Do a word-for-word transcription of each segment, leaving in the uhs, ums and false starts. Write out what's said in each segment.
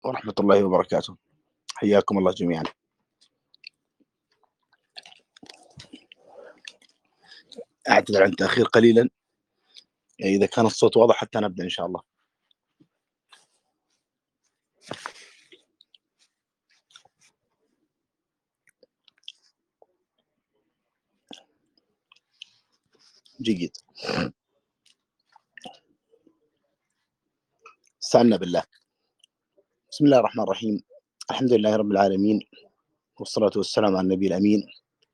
ورحمة الله وبركاته. حياكم الله جميعا. أعتذر عن تأخير قليلا، إذا كان الصوت واضح حتى نبدأ إن شاء الله. جيد، استعنا بالله. بسم الله الرحمن الرحيم، الحمد لله رب العالمين، والصلاة والسلام على النبي الأمين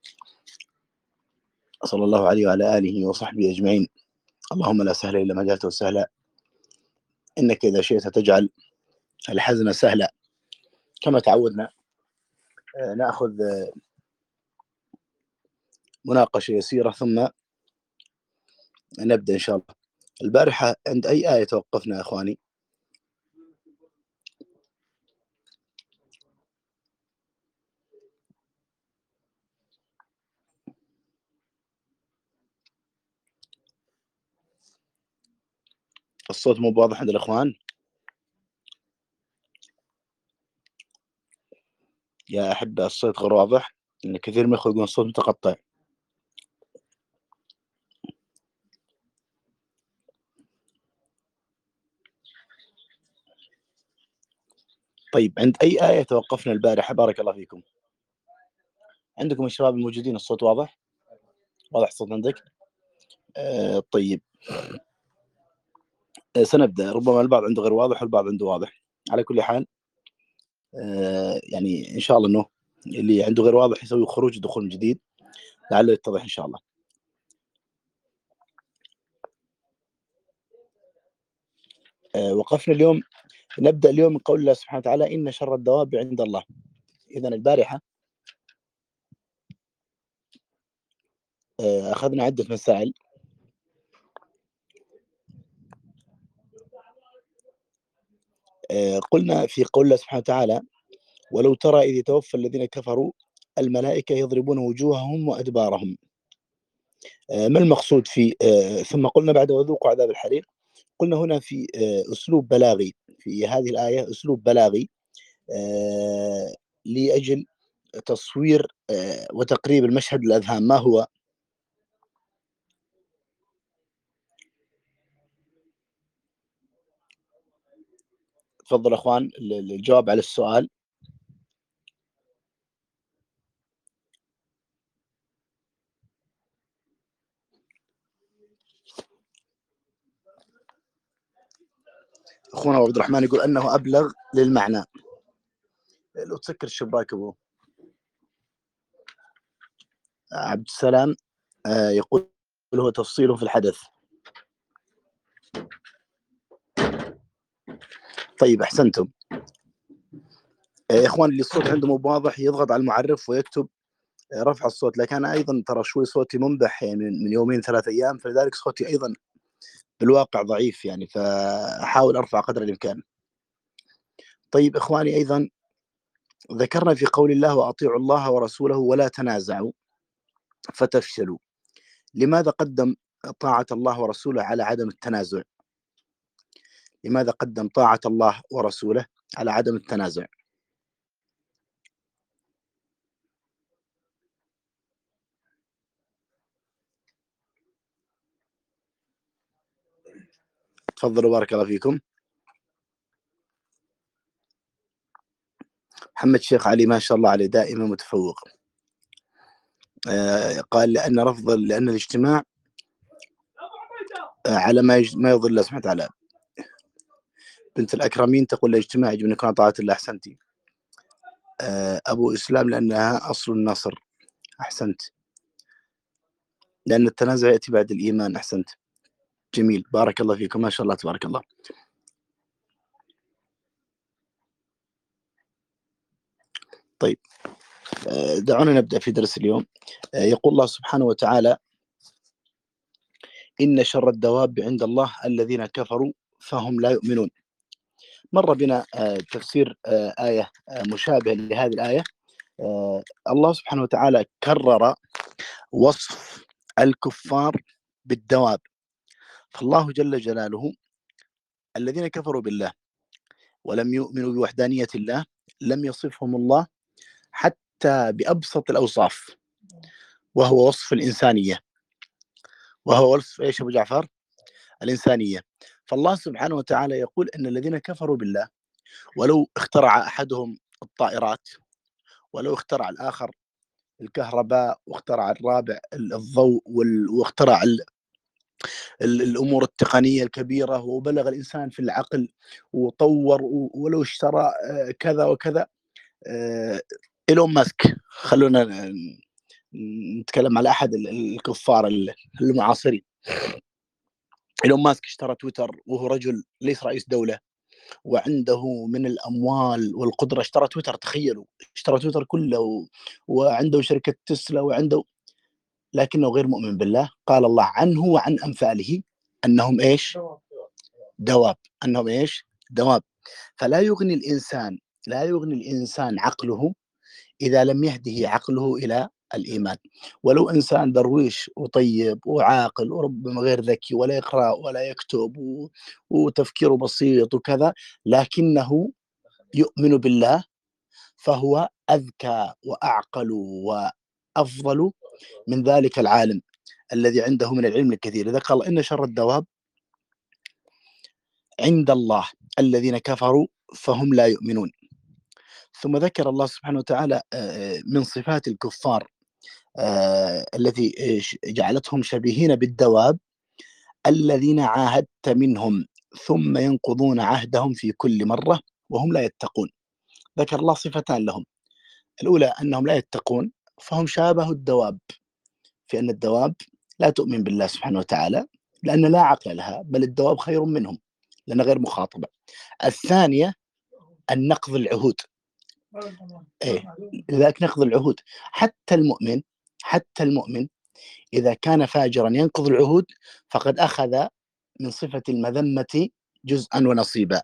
صلى الله عليه وعلى آله وصحبه أجمعين. اللهم لا سهل إلا ما جعلته سهلا، إنك إذا شئت تجعل الحزن سهلا. كما تعودنا نأخذ مناقشة يسيرة ثم نبدأ إن شاء الله. البارحة عند أي آية توقفنا يا أخواني؟ الصوت مو واضح عند الأخوان يا أحبة، الصوت غير واضح، إن كثير من الأخوة يقولون الصوت متقطع. طيب عند أي آية توقفنا البارحة؟ بارك الله فيكم. عندكم الشباب الموجودين الصوت واضح؟ واضح الصوت عندك؟ آه طيب آه سنبدأ. ربما البعض عنده غير واضح والبعض عنده واضح. على كل حال آه يعني إن شاء الله إنه اللي عنده غير واضح يسوي خروج ودخول جديد لعله يتضح إن شاء الله. آه وقفنا اليوم، نبدأ اليوم من قول الله سبحانه وتعالى: إن شر الدواب عند الله. إذن البارحة آه أخذنا عدة مسائل. آه قلنا في قول الله سبحانه وتعالى: ولو ترى إذ يتوفى الذين كفروا الملائكة يضربون وجوههم وأدبارهم. آه ما المقصود في آه ثم قلنا بعد: وذوقوا عذاب الحريق. قلنا هنا في آه أسلوب بلاغي في هذه الآية، أسلوب بلاغي آه لأجل تصوير آه وتقريب المشهد للأذهان. ما هو؟ تفضل أخوان الجواب على السؤال. أخونا عبد الرحمن يقول أنه أبلغ للمعنى. لو تسكر الشباك أبوه. عبد السلام آه يقول هو تفصيله في الحدث. طيب أحسنتم. يا إخوان اللي الصوت عنده مو واضح يضغط على المعرف ويكتب رفع الصوت، لكن أنا أيضا ترى شوي صوتي منبح يعني من يومين ثلاث أيام، فلذلك صوتي أيضا بالواقع ضعيف يعني، فأحاول أرفع قدر الإمكان. طيب إخواني، أيضا ذكرنا في قول الله: وأطيعوا الله ورسوله ولا تنازعوا فتفشلوا. لماذا قدم طاعة الله ورسوله على عدم التنازع؟ لماذا قدم طاعة الله ورسوله على عدم التنازع؟ تفضلوا بارك الله فيكم. محمد شيخ علي ما شاء الله عليه دائما متفوق. آه قال لأن رفض لأن الاجتماع آه على ما يج... ما يرضي الله سبحانه وتعالى. بنت الأكرمين تقول الاجتماع يجب أن يكون طاعة الله. أحسنتي. آه أبو إسلام لأنها أصل النصر. أحسنت. لأن التنازع يأتي بعد الإيمان. أحسنت. جميل، بارك الله فيكم، ما شاء الله تبارك الله. طيب آه دعونا نبدأ في درس اليوم. آه يقول الله سبحانه وتعالى: إن شر الدواب عند الله الذين كفروا فهم لا يؤمنون. مر بنا آه تفسير آه آية آه مشابهة لهذه الآية. آه الله سبحانه وتعالى كرر وصف الكفار بالدواب. فالله جل جلاله الذين كفروا بالله ولم يؤمنوا بوحدانية الله لم يصفهم الله حتى بأبسط الأوصاف، وهو وصف الإنسانية. وهو وصف إيش أبو جعفر؟ الإنسانية. فالله سبحانه وتعالى يقول أن الذين كفروا بالله ولو اخترع أحدهم الطائرات، ولو اخترع الآخر الكهرباء، واخترع الرابع الضوء، واخترع الأمور التقنية الكبيرة، وبلغ الإنسان في العقل وطور، ولو اشترى كذا وكذا. إيلون ماسك، خلونا نتكلم على أحد الكفار المعاصرين. إيلون ماسك اشترى تويتر وهو رجل ليس رئيس دولة وعنده من الأموال والقدرة. اشترى تويتر، تخيلوا، اشترى تويتر كله و... وعنده شركة تسلا وعنده، لكنه غير مؤمن بالله. قال الله عنه وعن أمثاله أنهم إيش؟ دواب. أنهم إيش؟ دواب. فلا يغني الإنسان لا يغني الإنسان عقله إذا لم يهده عقله إلى الإيمان. ولو إنسان درويش وطيب وعاقل وربما غير ذكي ولا يقرأ ولا يكتب و... وتفكيره بسيط وكذا، لكنه يؤمن بالله، فهو أذكى وأعقل وأفضل من ذلك العالم الذي عنده من العلم الكثير. إذا قال إن شر الدواب عند الله الذين كفروا فهم لا يؤمنون. ثم ذكر الله سبحانه وتعالى من صفات الكفار التي جعلتهم شبيهين بالدواب: الذين عاهدت منهم ثم ينقضون عهدهم في كل مرة وهم لا يتقون. ذكر الله صفتان لهم: الأولى أنهم لا يتقون، فهم شابه الدواب في أن الدواب لا تؤمن بالله سبحانه وتعالى لأن لا عقل لها، بل الدواب خير منهم لأنها غير مخاطبة. الثانية النقض العهود. إيه؟ لذلك نقض العهود. حتى المؤمن حتى المؤمن إذا كان فاجرا ينقض العهود فقد أخذ من صفة المذمة جزءا ونصيبا.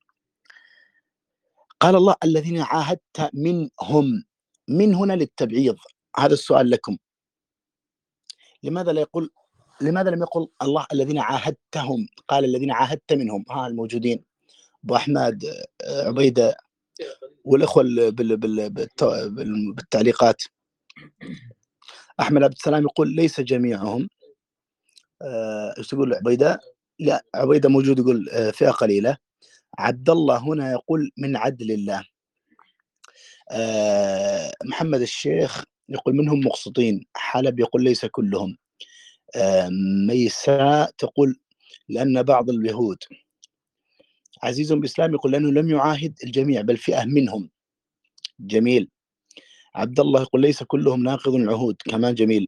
قال الله: الذين عاهدت منهم. من هنا للتبعيض. هذا السؤال لكم: لماذا لا يقول لماذا لم يقل الله الذين عاهدتهم؟ قال الذين عاهدت منهم. ها الموجودين أبو أحمد، عبيدة، والإخوة بالتعليقات. أحمد عبد السلام يقول ليس جميعهم. ايش تقول عبيدة؟ لا، عبيدة موجود يقول فئة قليلة. عبد الله هنا يقول من عدل الله. محمد الشيخ يقول منهم مقسطين. حلب يقول ليس كلهم. ميساء تقول لأن بعض اليهود. عزيز بإسلام يقول لأنه لم يعاهد الجميع بل فئة منهم. جميل. عبد الله يقول ليس كلهم ناقض العهود، كمان جميل.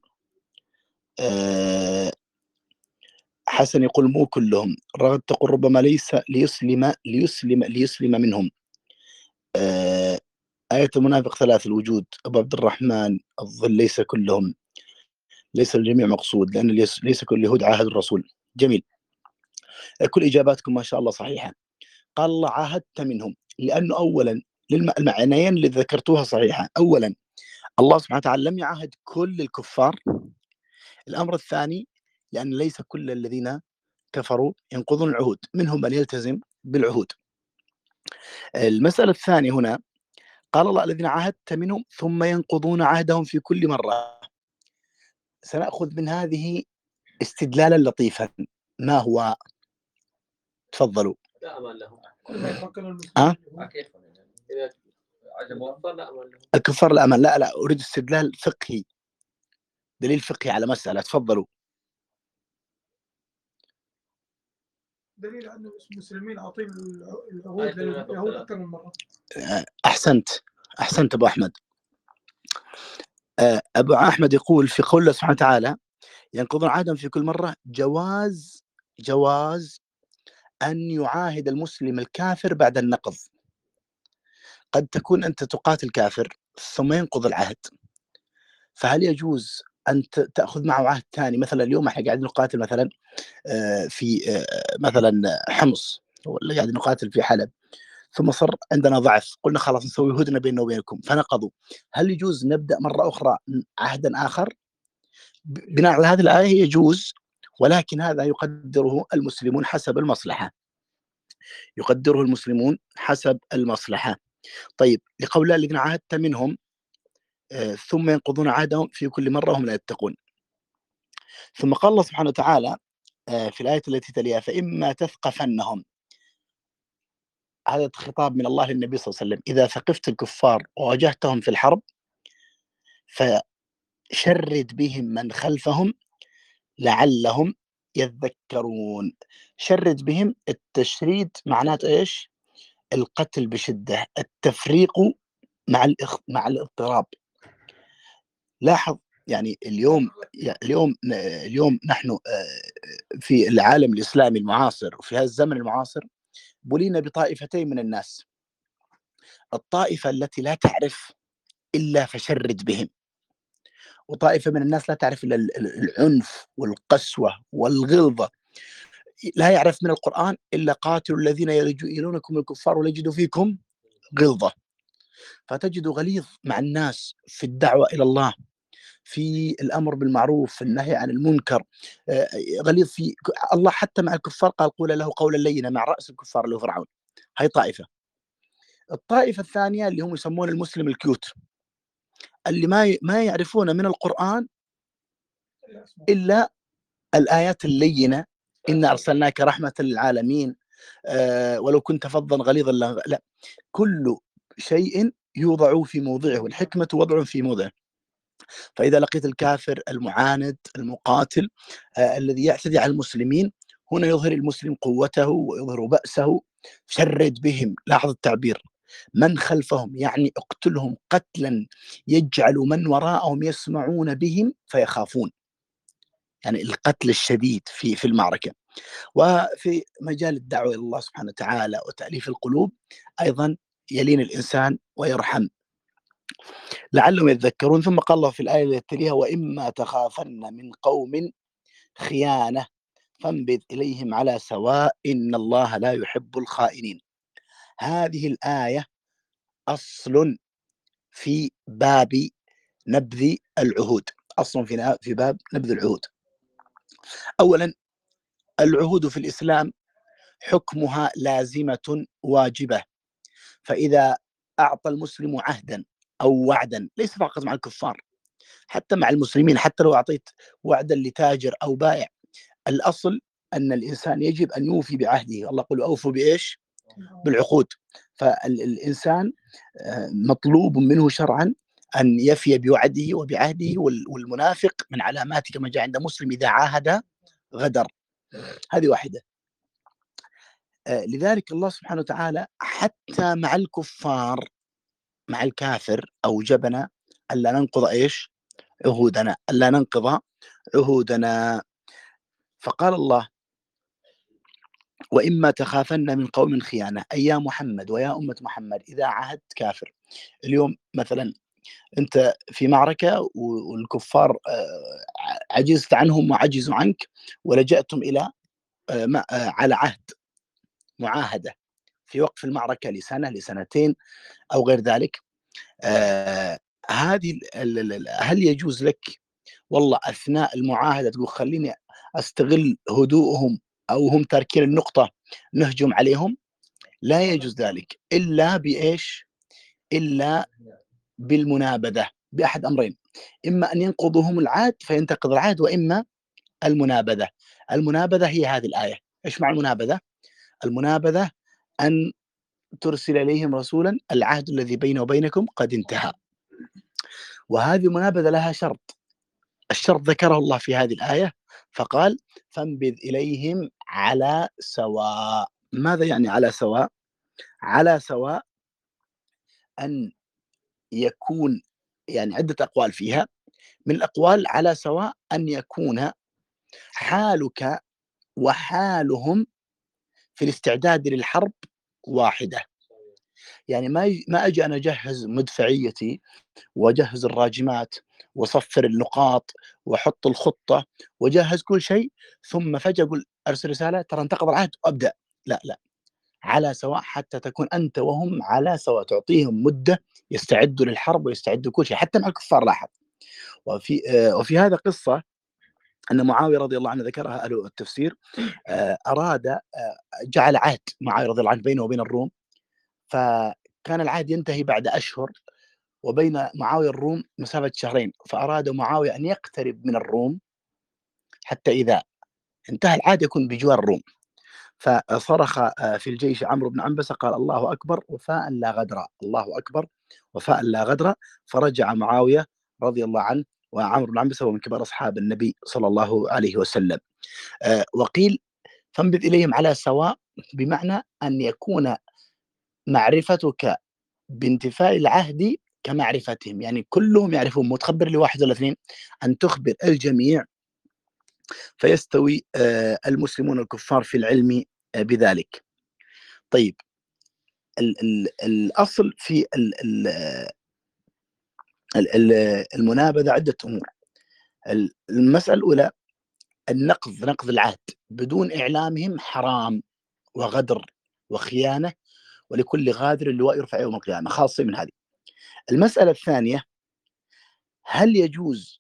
أه حسن يقول مو كلهم. رغد تقول ربما ليس ليسلم ليسلم ليسلم منهم. أه آية المنافق ثلاث: الوجود. أبو عبد الرحمن الظل ليس كلهم، ليس الجميع مقصود لأن ليس كل اليهود عاهد الرسول. جميل. كل إجاباتكم ما شاء الله صحيحة. قال الله عاهدت منهم لأنه أولا المعنيين اللي ذكرتوها صحيحة. أولا الله سبحانه وتعالى لم يعاهد كل الكفار. الأمر الثاني لأن ليس كل الذين كفروا ينقضون العهود، منهم من يلتزم بالعهود. المسألة الثانية هنا قال الله الذين عاهدت منهم ثم ينقضون عهدهم في كل مرة. سنأخذ من هذه استدلالا لطيفا. ما هو؟ تفضلوا. لا أمان لهم. أه؟ إذا عجبوا لا أمان لهم. الكفار لا أمان. لا لا أريد استدلال فقهي، دليل فقهي على مسألة. تفضلوا. دليل أن المسلمين عاطين العهود لليهود أكثر من مرة. أحسنت أحسنت أبو أحمد. أبو أحمد يقول في قول الله سبحانه وتعالى ينقضون عهدهم في كل مرة جواز جواز أن يعاهد المسلم الكافر بعد النقض. قد تكون أنت تقاتل كافر ثم ينقض العهد، فهل يجوز أن تأخذ معه عهد ثاني؟ مثلا اليوم احنا قاعدين نقاتل مثلا في مثلا حمص، ولا قاعدين نقاتل في حلب، ثم صار عندنا ضعف، قلنا خلاص نسوي هدنة بيننا وبينكم فنقضوا. هل يجوز نبدأ مرة أخرى عهدا آخر؟ بناء على هذه الآية يجوز، ولكن هذا يقدره المسلمون حسب المصلحة. يقدره المسلمون حسب المصلحة. طيب، لقول الله الذين عاهدت منهم آه ثم ينقضون عهدهم في كل مرة وهم لا يتقون. ثم قال الله سبحانه وتعالى آه في الآية التي تليها: فإما تثقفنهم. هذا خطاب من الله للنبي صلى الله عليه وسلم: إذا ثقفت الكفار وواجهتهم في الحرب فشرد بهم من خلفهم لعلهم يذكرون. شرد بهم، التشريد معناته إيش؟ القتل بشدة، التفريق مع الإخ... مع الاضطراب. لاحظ يعني اليوم اليوم اليوم نحن في العالم الإسلامي المعاصر وفي هذا الزمن المعاصر بلينا بطائفتين من الناس: الطائفة التي لا تعرف إلا فشرد بهم، وطائفة من الناس لا تعرف إلا العنف والقسوة والغلظة. لا يعرف من القرآن إلا قاتلوا الذين يلونكم الكفار وليجدوا فيكم غلظة. فتجد غليظ مع الناس في الدعوة إلى الله، في الأمر بالمعروف، في النهي عن المنكر، غليظ في الله. حتى مع الكفار قال: قول له قولا لينا، مع رأس الكفار اللي هو فرعون. هاي طائفة. الطائفة الثانية اللي هم يسمون المسلم الكيوت، اللي ما ما يعرفون من القرآن إلا الآيات اللينة: إن أرسلناك رحمة للعالمين، أه ولو كنت فظا غليظ. لا، كل شيء يوضع في موضعه، والحكمة وضع في موضعه. فإذا لقيت الكافر المعاند المقاتل آه الذي يعتدي على المسلمين، هنا يظهر المسلم قوته ويظهر بأسه. شرد بهم، لاحظ التعبير، من خلفهم، يعني اقتلهم قتلا يجعل من وراءهم يسمعون بهم فيخافون. يعني القتل الشديد في في المعركة. وفي مجال الدعوة إلى الله سبحانه وتعالى وتأليف القلوب أيضا يلين الإنسان ويرحم لعلهم يتذكرون. ثم قال الله في الآية التي تليها: وإما تخافن من قوم خيانة فانبذ إليهم على سواء إن الله لا يحب الخائنين. هذه الآية أصل في باب نبذ العهود، أصل في في باب نبذ العهود. أولا، العهود في الإسلام حكمها لازمة واجبة. فإذا أعطى المسلم عهدا أو وعدا، ليس فقط مع الكفار، حتى مع المسلمين، حتى لو أعطيت وعدا لتاجر أو بائع، الأصل أن الإنسان يجب أن يوفي بعهده. الله يقول: أوفوا بإيش؟ بالعقود. فالإنسان مطلوب منه شرعا أن يفي بوعده وبعهده. والمنافق من علاماته كما جاء عند مسلم: إذا عاهد غدر. هذه واحدة. لذلك الله سبحانه وتعالى حتى مع الكفار، مع الكافر أوجبنا ألا ننقض إيش؟ عهودنا، ألا ننقض عهودنا. فقال الله: وإما تخافن من قوم خيانة، أي يا محمد ويا أمة محمد إذا عاهدت كافر. اليوم مثلا أنت في معركة والكفار عجزت عنهم وعجزوا عنك، ولجأتم إلى على عهد، معاهدة في وقف المعركة لسنة لسنتين أو غير ذلك. آه هذه هل يجوز لك والله أثناء المعاهدة تقول خليني أستغل هدوءهم أو هم تاركين النقطة نهجم عليهم؟ لا يجوز ذلك إلا بإيش؟ إلا بالمنابذة، بأحد أمرين: إما أن ينقضهم العهد فينتقض العهد، وإما المنابذة. المنابذة هي هذه الآية. إيش مع المنابذة؟ المنابذة أن ترسل إليهم رسولا العهد الذي بينه وبينكم قد انتهى. وهذه المنابذة لها شرط. الشرط ذكره الله في هذه الآية فقال: فانبذ إليهم على سواء. ماذا يعني على سواء؟ على سواء أن يكون، يعني عدة أقوال فيها. من الأقوال على سواء أن يكون حالك وحالهم في الاستعداد للحرب واحدة. يعني ما ما أجي أنا أجهز مدفعيتي وأجهز الراجمات وصفر النقاط وأحط الخطة وجهز كل شيء، ثم فجأة أقول أرسل رسالة ترى انتقض العهد وأبدأ. لا لا، على سواء حتى تكون أنت وهم على سواء، تعطيهم مدة يستعدوا للحرب ويستعدوا كل شيء، حتى مع الكفار. لاحظ. وفي آه وفي هذا قصة أن معاوية رضي الله عنه ذكرها أهل التفسير، أراد جعل عهد معاوية رضي الله عنه بينه وبين الروم، فكان العهد ينتهي بعد أشهر، وبين معاوية الروم مسافة شهرين، فأراد معاوية أن يقترب من الروم حتى إذا انتهى العهد يكون بجوار الروم. فصرخ في الجيش عمرو بن عنبسة قال: الله أكبر وفاء لا غدر، الله أكبر وفاء لا غدر. فرجع معاوية رضي الله عنه، وعمرو بن عنبسة ومن كبار أصحاب النبي صلى الله عليه وسلم. وقيل: فانبذ إليهم على سواء، بمعنى أن يكون معرفتك بانتفاء العهد كمعرفتهم، يعني كلهم يعرفون، متخبر لواحد ولا اثنين، أن تخبر الجميع فيستوي المسلمون الكفار في العلم بذلك. طيب، ال ال الأصل في ال ال المنابذة عدة أمور. المسألة الأولى النقض، نقض العهد بدون إعلامهم حرام وغدر وخيانة، ولكل غادر اللواء يرفع يوم القيامة، خاصة من هذه. المسألة الثانية: هل يجوز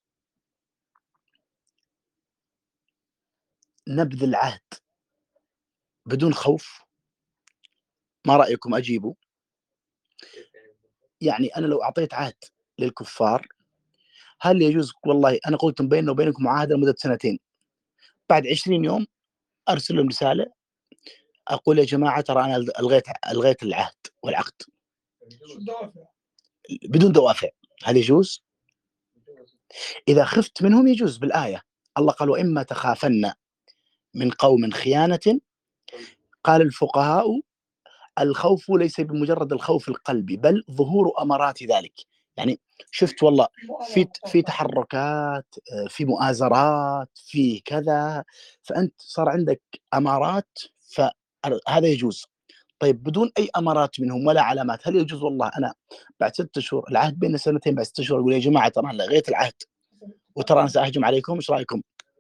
نبذ العهد بدون خوف؟ ما رأيكم؟ أجيبوا. يعني أنا لو أعطيت عهد للكفار، هل يجوز والله أنا قلت بيننا وبينكم معاهدة لمدة سنتين، بعد عشرين يوم أرسل لهم رسالة أقول: يا جماعة ترى أنا ألغيت ألغيت العهد والعقد بدون دوافع، هل يجوز؟ إذا خفت منهم يجوز بالآية. الله قال: وإما تخافن من قوم خيانة، قال الفقهاء: الخوف ليس بمجرد الخوف القلبي، بل ظهور أمارات ذلك. يعني شفت والله في في تحركات، في مؤازرات، في كذا، فأنت صار عندك أمارات، فهذا يجوز. طيب بدون أي أمارات منهم ولا علامات، هل يجوز والله أنا بعد ستة شهور، العهد بين سنتين، بعد ستة شهور أقول: يا جماعة ترى أنا لغيت العهد وترى أنا سأهجم عليكم، إيش رأيكم؟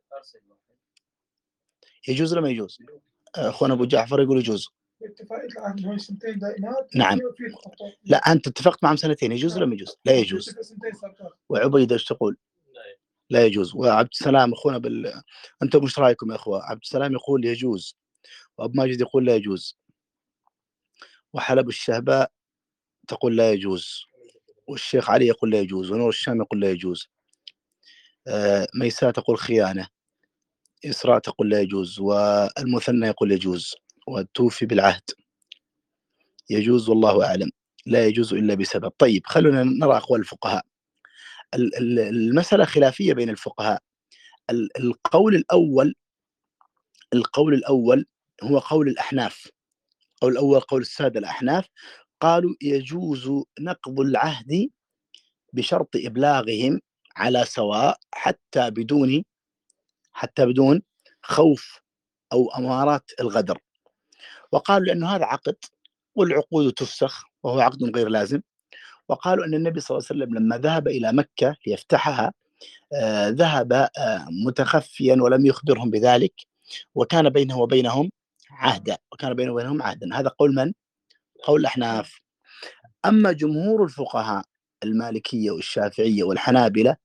يجوز ولا ما يجوز؟ أخونا أبو جعفر يقول يجوز. اتفاقية العهد هو سنتين دائمات. نعم. لا، أنت اتفقت معهم سنتين، يجوز ولا ما يجوز؟ لا يجوز. وعبيدة ايش تقول؟ لا يجوز. وعبد السلام أخونا بال أنتم ايش رأيكم يا أخوة؟ عبد السلام يقول يجوز، وأبو ماجد يقول لا يجوز، وحلب الشهباء تقول لا يجوز، والشيخ علي يقول لا يجوز، ونور الشام يقول لا يجوز، آه ميساء تقول خيانة، إسراء تقول لا يجوز، والمثنى يقول يجوز، والتوفي بالعهد يجوز، والله أعلم. لا يجوز إلا بسبب. طيب خلونا نرى أقوال الفقهاء. المسألة خلافية بين الفقهاء. القول الأول القول الأول هو قول الأحناف. القول الأول قول السادة الأحناف، قالوا يجوز نقض العهد بشرط إبلاغهم على سواء، حتى بدون حتى بدون خوف أو أمارات الغدر. وقالوا لأنه هذا عقد والعقود تفسخ وهو عقد غير لازم. وقالوا أن النبي صلى الله عليه وسلم لما ذهب إلى مكة ليفتحها آه ذهب آه متخفيا ولم يخبرهم بذلك، وكان بينه وبينهم عهدا وكان بينه وبينهم عهدا. هذا قول من؟ قول الأحناف. أما جمهور الفقهاء المالكية والشافعية والحنابلة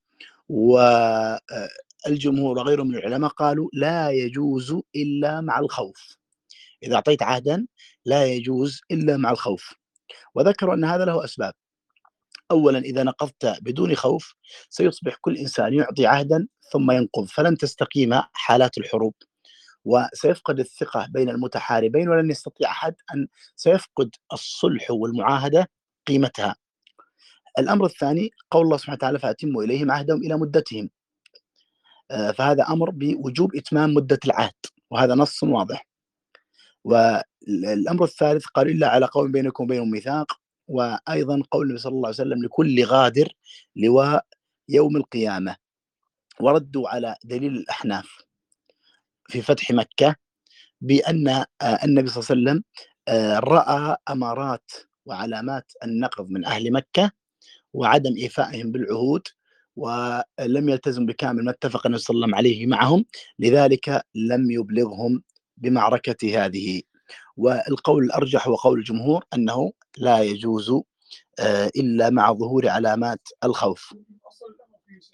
والجمهور وغيرهم من العلماء قالوا لا يجوز إلا مع الخوف. إذا أعطيت عهدا لا يجوز إلا مع الخوف. وذكروا أن هذا له أسباب. أولا، إذا نقضت بدون خوف سيصبح كل إنسان يعطي عهدا ثم ينقض، فلن تستقيم حالات الحروب، وسيفقد الثقة بين المتحاربين، ولن يستطيع أحد أن سيفقد الصلح والمعاهدة قيمتها. الأمر الثاني قول الله سبحانه وتعالى: فأتموا إليهم عهدهم إلى مدتهم، فهذا أمر بوجوب إتمام مدة العهد، وهذا نص واضح. والأمر الثالث قال: إلا على قوم بينكم وبينهم ميثاق. وأيضا قول النبي صلى الله عليه وسلم: لكل غادر لواء يوم القيامة. وردوا على دليل الأحناف في فتح مكة بأن النبي صلى الله عليه وسلم رأى أمارات وعلامات النقض من أهل مكة وعدم إيفائهم بالعهود، ولم يلتزم بكامل ما اتفق النبي صلى الله عليه وسلم عليه معهم، لذلك لم يبلغهم بمعركة هذه. والقول الأرجح هو قول الجمهور أنه لا يجوز إلا مع ظهور علامات الخوف.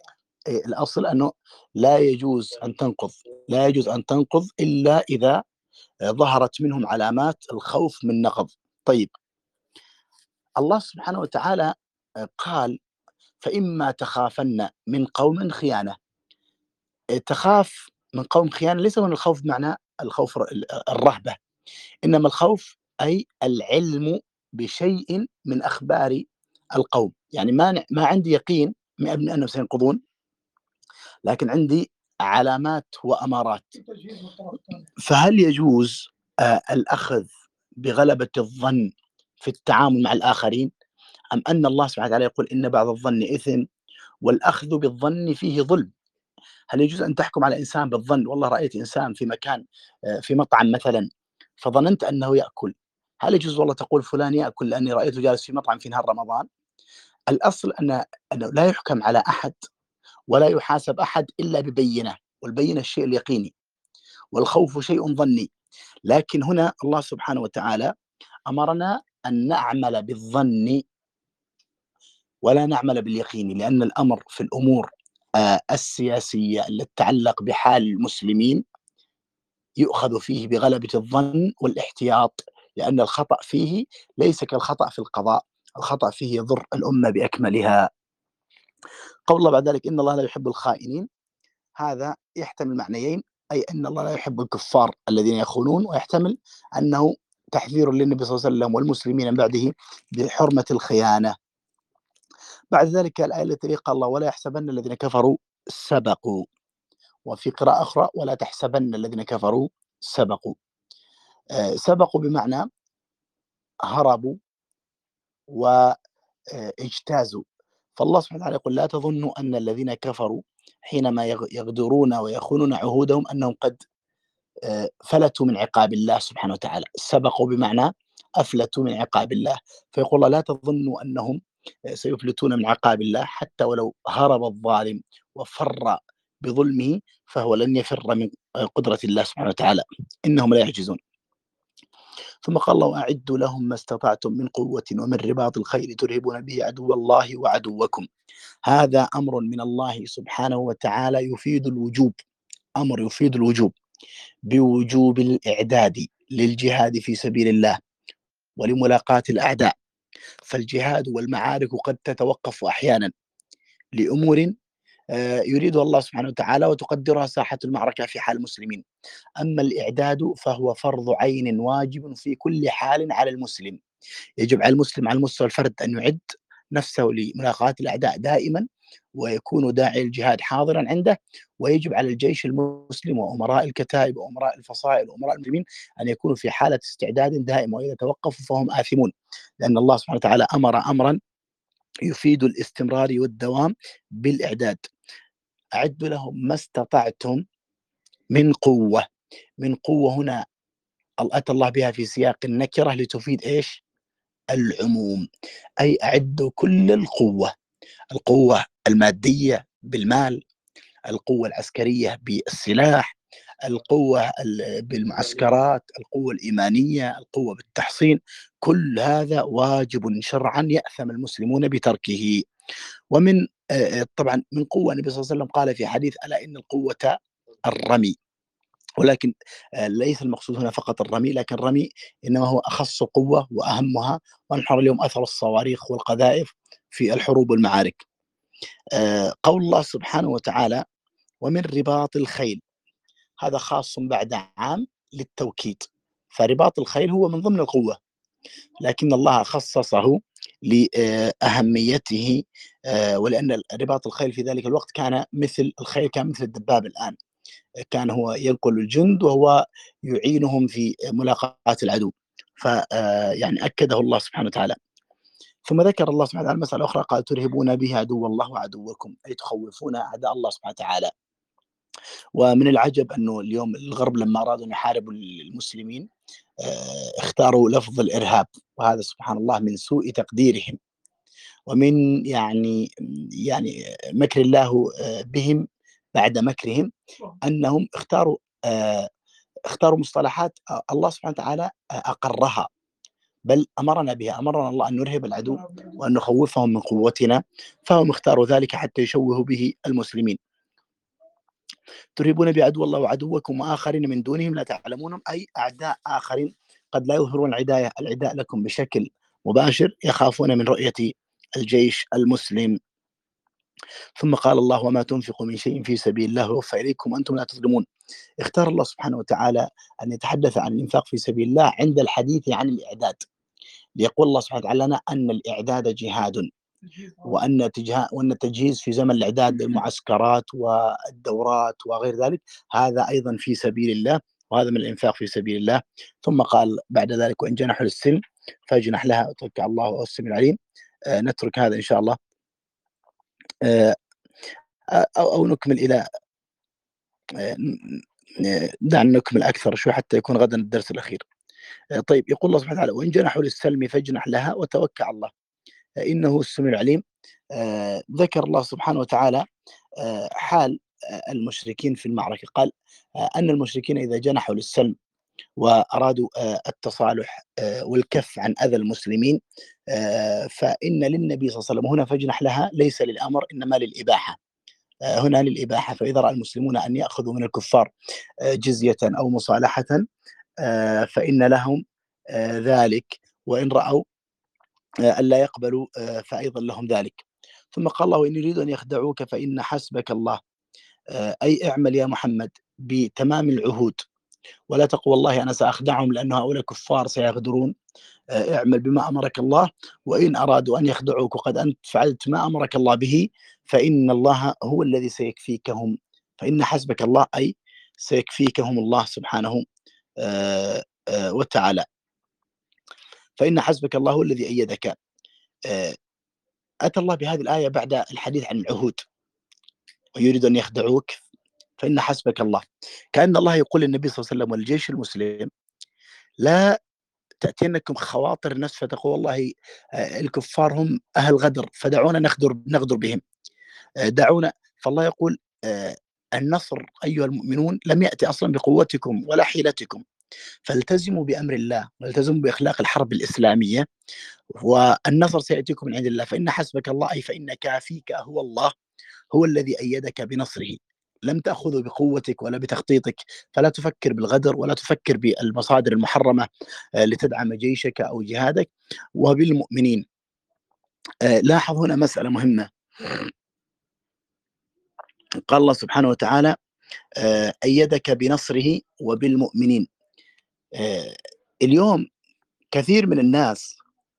الأصل أنه لا يجوز أن تنقض لا يجوز أن تنقض إلا إذا ظهرت منهم علامات الخوف من نقض. طيب، الله سبحانه وتعالى قال فإما تخافن من قوم خيانة. تخاف من قوم خيانة ليس من الخوف بمعنى الخوف الرهبة، إنما الخوف أي العلم بشيء من أخبار القوم. يعني ما ما عندي يقين مئة بالمئة أنهم سينقضون، لكن عندي علامات وأمارات. فهل يجوز آه الأخذ بغلبة الظن في التعامل مع الآخرين، أم أن الله سبحانه وتعالى يقول إن بعض الظن إثم والأخذ بالظن فيه ظلم؟ هل يجوز أن تحكم على إنسان بالظن؟ والله رأيت إنسان في مكان في مطعم مثلا فظننت أنه يأكل، هل يجوز والله تقول فلان يأكل لأني رأيته جالس في مطعم في نهار رمضان؟ الأصل أن أنه لا يحكم على أحد ولا يحاسب أحد إلا ببينة، والبينة الشيء اليقيني، والخوف شيء ظني. لكن هنا الله سبحانه وتعالى أمرنا أن نعمل بالظن ولا نعمل باليقين، لأن الأمر في الأمور السياسية التي تتعلق بحال المسلمين يؤخذ فيه بغلبة الظن والاحتياط، لأن الخطأ فيه ليس كالخطأ في القضاء، الخطأ فيه يضر الأمة بأكملها. قول الله بعد ذلك إن الله لا يحب الخائنين، هذا يحتمل معنيين، أي أن الله لا يحب الكفار الذين يخونون، ويحتمل أنه تحذير للنبي صلى الله عليه وسلم والمسلمين من بعده بحرمة الخيانة. بعد ذلك الآية التي قال الله ولا يحسبن الذين كفروا سبقوا، وفي قراءة أخرى ولا تحسبن الذين كفروا سبقوا. آه سبقوا بمعنى هربوا واجتازوا. فالله سبحانه وتعالى يقول لا تظنوا أن الذين كفروا حينما يغدرون ويخونون عهودهم أنهم قد آه فلتوا من عقاب الله سبحانه وتعالى. سبقوا بمعنى أفلتوا من عقاب الله، فيقول الله لا تظنوا أنهم سيفلتون من عقاب الله، حتى ولو هرب الظالم وفر بظلمه فهو لن يفر من قدرة الله سبحانه وتعالى، إنهم لا يعجزون. ثم قال الله أعدوا لهم ما استطعتم من قوة ومن رباط الخيل ترهبون به عدو الله وعدوكم. هذا أمر من الله سبحانه وتعالى يفيد الوجوب، أمر يفيد الوجوب بوجوب الإعداد للجهاد في سبيل الله ولملاقاة الأعداء. فالجهاد والمعارك قد تتوقف أحيانا لأمور يريدها الله سبحانه وتعالى وتقدرها ساحة المعركة في حال المسلمين. أما الإعداد فهو فرض عين واجب في كل حال على المسلم. يجب على المسلم على مستوى الفرد أن يعد نفسه لملاقاة الأعداء دائما، ويكون داعي الجهاد حاضرا عنده. ويجب على الجيش المسلم وأمراء الكتائب وأمراء الفصائل وأمراء المسلمين أن يكونوا في حالة استعداد دائم، وإذا توقفوا فهم آثمون، لأن الله سبحانه وتعالى أمر أمرا يفيد الاستمرار والدوام بالإعداد. أعدوا لهم ما استطعتم من قوة. من قوة هنا أتى الله بها في سياق النكرة لتفيد إيش؟ العموم، أي أعدوا كل القوة، القوة المادية بالمال، القوة العسكرية بالسلاح، القوة بالمعسكرات، القوة الإيمانية، القوة بالتحصين. كل هذا واجب شرعا يأثم المسلمون بتركه. ومن طبعا من قوة النبي صلى الله عليه وسلم قال في حديث ألا إن القوة الرمي، ولكن ليس المقصود هنا فقط الرمي، لكن الرمي إنما هو أخص قوة وأهمها، ونحن اليوم أثر الصواريخ والقذائف في الحروب والمعارك. قول الله سبحانه وتعالى ومن رباط الخيل، هذا خاص بعد عام للتوكيد، فرباط الخيل هو من ضمن القوة، لكن الله خصصه لأهميته، ولأن رباط الخيل في ذلك الوقت كان مثل الخيل، كان مثل الدباب الآن، كان هو ينقل الجند وهو يعينهم في ملاقاة العدو، فيعني أكده الله سبحانه وتعالى. ثم ذكر الله سبحانه وتعالى مسألة أخرى قال ترهبون به عدو الله وعدوكم، أي تخوفون أعداء الله سبحانه وتعالى. ومن العجب أنه اليوم الغرب لما أرادوا أن يحاربوا المسلمين اختاروا لفظ الإرهاب، وهذا سبحان الله من سوء تقديرهم ومن يعني يعني مكر الله بهم بعد مكرهم، أنهم اختاروا اختاروا مصطلحات الله سبحانه وتعالى أقرها، بل أمرنا بها، أمرنا الله أن نرهب العدو وأن نخوفهم من قوتنا، فهم اختاروا ذلك حتى يشوهوا به المسلمين. ترهبون بعدو الله وعدوكم وآخرين من دونهم لا تعلمونهم، أي أعداء آخرين قد لا يظهرون العداية العداء لكم بشكل مباشر، يخافون من رؤية الجيش المسلم. ثم قال الله: وما تنفقوا من شيء في سبيل الله يوفى إليكم وأنتم لا تظلمون. اختار الله سبحانه وتعالى أن يتحدث عن الإنفاق في سبيل الله عند الحديث عن الإعداد، ليقول الله سبحانه وتعالى لنا أن الإعداد جهاد، وأن وأن التجهيز في زمن الإعداد للمعسكرات والدورات وغير ذلك هذا أيضا في سبيل الله، وهذا من الإنفاق في سبيل الله. ثم قال بعد ذلك: وإن جنحوا للسلم فاجنح لها وتوكل على الله وهو السميع العليم. آه نترك هذا إن شاء الله، آه أو, أو نكمل إلى آه دعنا نكمل أكثر شوي حتى يكون غدا الدرس الأخير. آه طيب، يقول الله سبحانه وتعالى: وإن جنحوا للسلم فاجنح لها وتوكل على الله إنه السميع العليم. آه ذكر الله سبحانه وتعالى آه حال آه المشركين في المعركة، قال آه أن المشركين إذا جنحوا للسلم وأرادوا آه التصالح آه والكف عن أذى المسلمين آه فإن للنبي صلى الله عليه وسلم هنا فاجنح لها ليس للأمر إنما للإباحة، آه هنا للإباحة. فإذا رأى المسلمون أن يأخذوا من الكفار آه جزية أو مصالحة آه فإن لهم آه ذلك، وإن رأوا ألا يقبلوا فأيضا لهم ذلك. ثم قال الله: وإن يريدوا أن يخدعوك فإن حسبك الله، أي اعمل يا محمد بتمام العهود ولا تقول والله أنا سأخدعهم لأن هؤلاء كفار سيغدرون، اعمل بما أمرك الله، وإن أرادوا أن يخدعوك وقد أنت فعلت ما أمرك الله به فإن الله هو الذي سيكفيكهم. فإن حسبك الله أي سيكفيكهم الله سبحانه وتعالى. فإن حسبك الله هو الذي أيدك. أتى الله بهذه الآية بعد الحديث عن العهود، ويريد أن يخدعوك فإن حسبك الله، كأن الله يقول للنبي صلى الله عليه وسلم والجيش المسلم: لا تأتينكم خواطر النفس فتقول والله الكفار هم أهل غدر فدعونا نغدر نغدر بهم، دعونا. فالله يقول: النصر أيها المؤمنون لم يأتي أصلا بقوتكم ولا حيلتكم، فالتزموا بأمر الله والتزموا بأخلاق الحرب الإسلامية، والنصر سيأتيكم من عند الله. فإن حسبك الله أي فإن كافيك هو الله، هو الذي أيدك بنصره، لم تأخذه بقوتك ولا بتخطيطك، فلا تفكر بالغدر ولا تفكر بالمصادر المحرمة لتدعم جيشك أو جهادك. وبالمؤمنين، لاحظ هنا مسألة مهمة، قال الله سبحانه وتعالى: أيدك بنصره وبالمؤمنين. اليوم كثير من الناس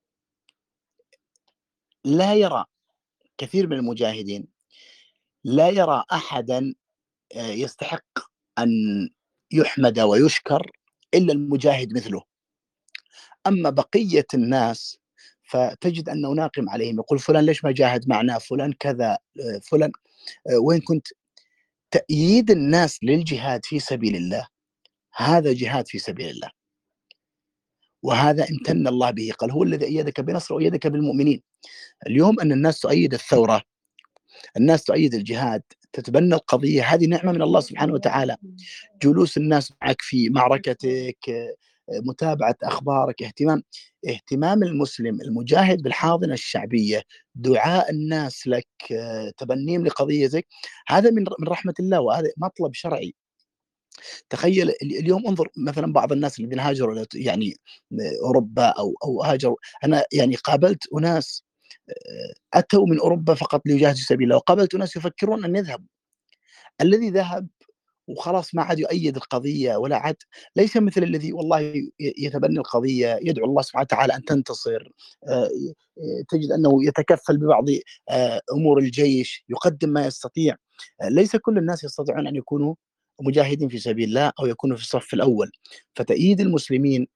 لا يرى، كثير من المجاهدين لا يرى أحدا يستحق أن يحمد ويشكر إلا المجاهد مثله. أما بقية الناس فتجد أنه ناقم عليهم، يقول فلان ليش ما جاهد معنا، فلان كذا، فلان وين كنت. تأييد الناس للجهاد في سبيل الله هذا جهاد في سبيل الله، وهذا امتن الله به، قال: هو الذي أيدك بنصره وأيدك بالمؤمنين. اليوم أن الناس تؤيد الثورة، الناس تؤيد الجهاد، تتبنى القضية، هذه نعمة من الله سبحانه وتعالى. جلوس الناس معك في معركتك، متابعة أخبارك، اهتمام اهتمام المسلم المجاهد بالحاضنة الشعبية، دعاء الناس لك، تبنيهم لقضيتك، هذا من من رحمة الله، وهذا مطلب شرعي. تخيل اليوم، انظر مثلا بعض الناس الذين هاجروا يعني أوروبا أو أو هاجروا، أنا يعني قابلت أناس أتوا من أوروبا فقط ليجاهدوا في سبيل الله، وقابلت أناس يفكرون أن يذهبوا. الذي ذهب وخلاص ما عاد يؤيد القضية ولا عاد، ليس مثل الذي والله يتبني القضية، يدعو الله سبحانه وتعالى أن تنتصر، تجد أنه يتكفل ببعض أمور الجيش، يقدم ما يستطيع. ليس كل الناس يستطيعون أن يكونوا مجاهدين في سبيل الله أو يكونوا في الصف الأول. فتأييد المسلمين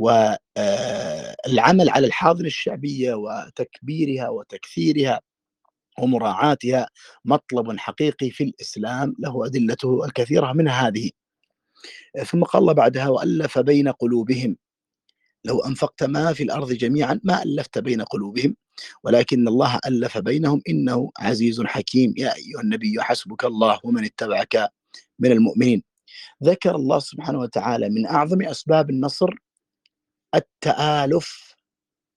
والعمل على الحاضنة الشعبية وتكبيرها وتكثيرها ومراعاتها مطلب حقيقي في الإسلام له أدلته الكثيرة من هذه. ثم قال الله بعدها: وألف بين قلوبهم لو أنفقت ما في الأرض جميعا ما ألفت بين قلوبهم ولكن الله ألف بينهم إنه عزيز حكيم. يا أيها النبي حسبك الله ومن اتبعك من المؤمنين. ذكر الله سبحانه وتعالى من أعظم أسباب النصر التآلف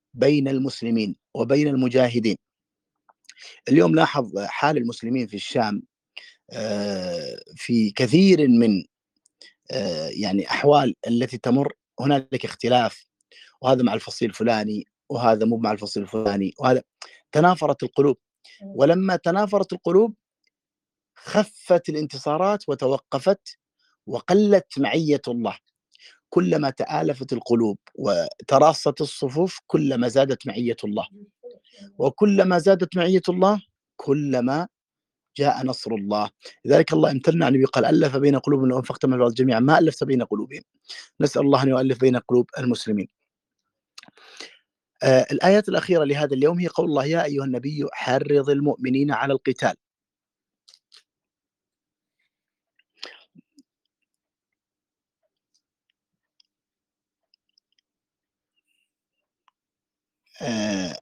بين المسلمين وبين المجاهدين. اليوم لاحظ حال المسلمين في الشام في كثير من يعني أحوال التي تمر، هنالك اختلاف، وهذا مع الفصيل الفلاني وهذا مو مع الفصيل الفلاني، وهذا تنافرت القلوب. ولما تنافرت القلوب خفت الانتصارات وتوقفت وقلت معية الله. كلما تآلفت القلوب وتراصت الصفوف كلما زادت معية الله، وكلما زادت معية الله كلما جاء نصر الله. لذلك الله امتنع عن النبي قال ألف بين قلوبهم لو أنفقت من الأرض جميعا ما ألفت بين قلوبهم. نسأل الله أن يؤلف بين قلوب المسلمين. آه الآيات الأخيرة لهذا اليوم هي قول الله يا أيها النبي حرض المؤمنين على القتال. آه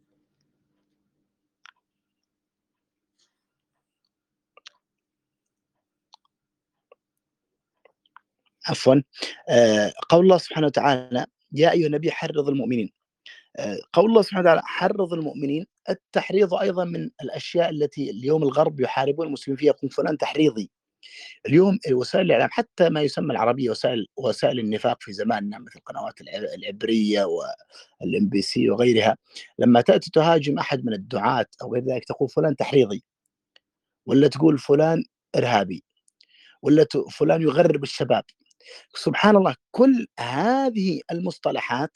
عفوا آه قول الله سبحانه وتعالى يا أيها النبي حرض المؤمنين. آه قول الله سبحانه وتعالى حرض المؤمنين. التحريض أيضا من الأشياء التي اليوم الغرب يحاربون المسلمين فيها، يقول فلان تحريضي. اليوم وسائل الإعلام حتى ما يسمى العربية وسائل وسائل النفاق في زماننا مثل القنوات العبرية والام بي سي وغيرها، لما تأتي تهاجم أحد من الدعاة أو غير ذلك تقول فلان تحريضي، ولا تقول فلان إرهابي، ولا فلان يغرب الشباب. سبحان الله، كل هذه المصطلحات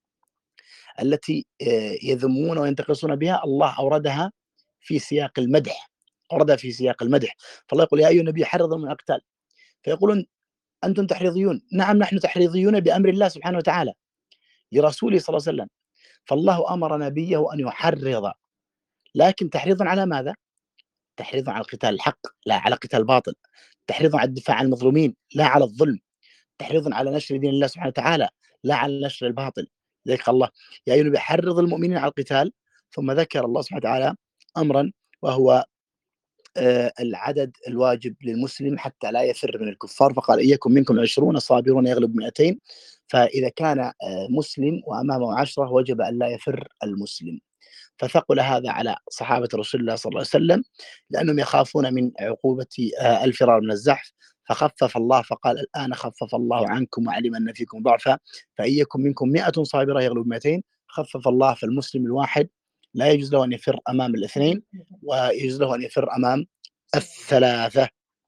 التي يذمون وينتقصون بها الله أوردها في سياق المدح، أوردها في سياق المدح. فالله يقول يا أيها النبي حرض من القتال، فيقولون أنتم تحريضيون. نعم نحن تحريضيون بأمر الله سبحانه وتعالى لرسوله صلى الله عليه وسلم، فالله أمر نبيه أن يحرض، لكن تحريضا على ماذا؟ تحريضا على قتال الحق لا على قتال الباطل، تحريضا على الدفاع عن المظلومين لا على الظلم، تحريضا على نشر دين الله سبحانه وتعالى لا على نشر الباطل. ذلك الله يا أيها النبي حرض المؤمنين على القتال، ثم ذكر الله سبحانه وتعالى أمرا وهو آه العدد الواجب للمسلم حتى لا يفر من الكفار، فقال إن يكن منكم عشرون صابرون يغلب مئتين. فإذا كان آه مسلم وأمامه عشرة وجب أن لا يفر المسلم. فثقل هذا على صحابة رسول الله صلى الله عليه وسلم لأنهم يخافون من عقوبة آه الفرار من الزحف، فخفف الله فقال الآن خفف الله عنكم وعلم أن فيكم ضعفا فإن يكن منكم مئة صابرة يغلب مئتين. خفف الله، فالمسلم الواحد لا يجوز له أن يفر أمام الاثنين ويجوز له أن يفر أمام الثلاثة.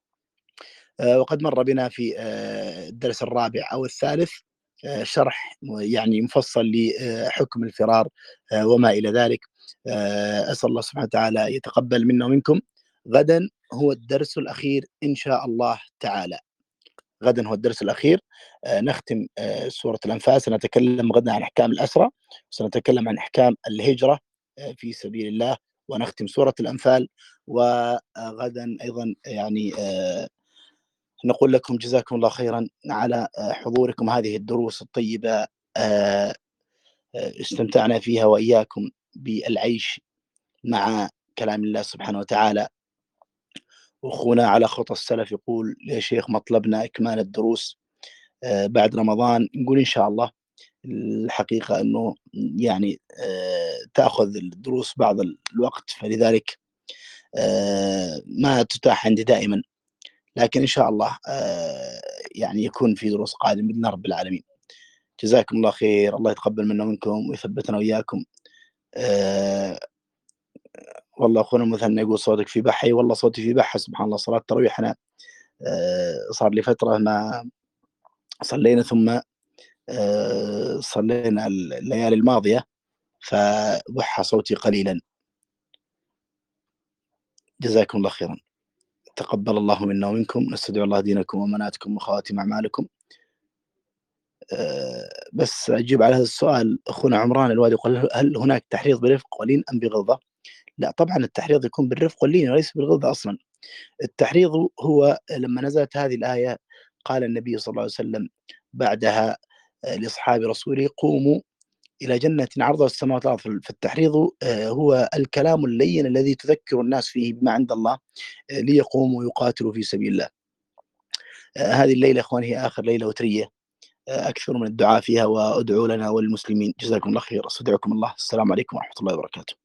آه وقد مر بنا في آه الدرس الرابع أو الثالث آه شرح يعني مفصل لحكم الفرار آه وما إلى ذلك. آه أسأل الله سبحانه وتعالى يتقبل منا ومنكم. غدا هو الدرس الأخير إن شاء الله تعالى، غدا هو الدرس الأخير. آه نختم آه سورة الأنفال. سنتكلم غدا عن أحكام الأسرة، سنتكلم عن أحكام الهجرة آه في سبيل الله، ونختم سورة الأنفال. وغدا أيضا يعني آه نقول لكم جزاكم الله خيرا على حضوركم هذه الدروس الطيبة، آه استمتعنا فيها وإياكم بالعيش مع كلام الله سبحانه وتعالى. أخونا على خطى السلف يقول يا شيخ مطلبنا إكمال الدروس بعد رمضان. نقول إن شاء الله. الحقيقة أنه يعني تأخذ الدروس بعض الوقت، فلذلك ما تتاح عندي دائما، لكن إن شاء الله يعني يكون في دروس قادمة بإذن رب العالمين. جزاكم الله خير، الله يتقبل منا ومنكم ويثبتنا وإياكم. والله أخونا مثنى يقول صوتك في بحي، والله صوتي في بحة سبحان الله. صلاة التراويح أنا صار لي فترة ما صلينا، ثم صلينا الليالي الماضية فبح صوتي قليلا. جزاكم الله خيرا، تقبل الله منا ومنكم، نستودع الله دينكم وأماناتكم وخواتم أعمالكم. بس أجيب على هذا السؤال أخونا عمران الوادي يقول هل هناك تحريض برفق ولين أم بغلظة؟ لا طبعا التحريض يكون بالرفق واللين وليس بالغلظة أصلا. التحريض هو لما نزلت هذه الآية قال النبي صلى الله عليه وسلم بعدها لأصحاب رسوله قوموا إلى جنة عرضها السماوات والأرض. فالتحريض هو الكلام اللين الذي تذكر الناس فيه بما عند الله ليقوموا ويقاتلوا في سبيل الله. هذه الليلة إخواني هي آخر ليلة وترية أكثر من الدعاء فيها، وأدعوا لنا وللمسلمين. جزاكم الله خير، استودعكم الله، السلام عليكم ورحمة الله وبركاته.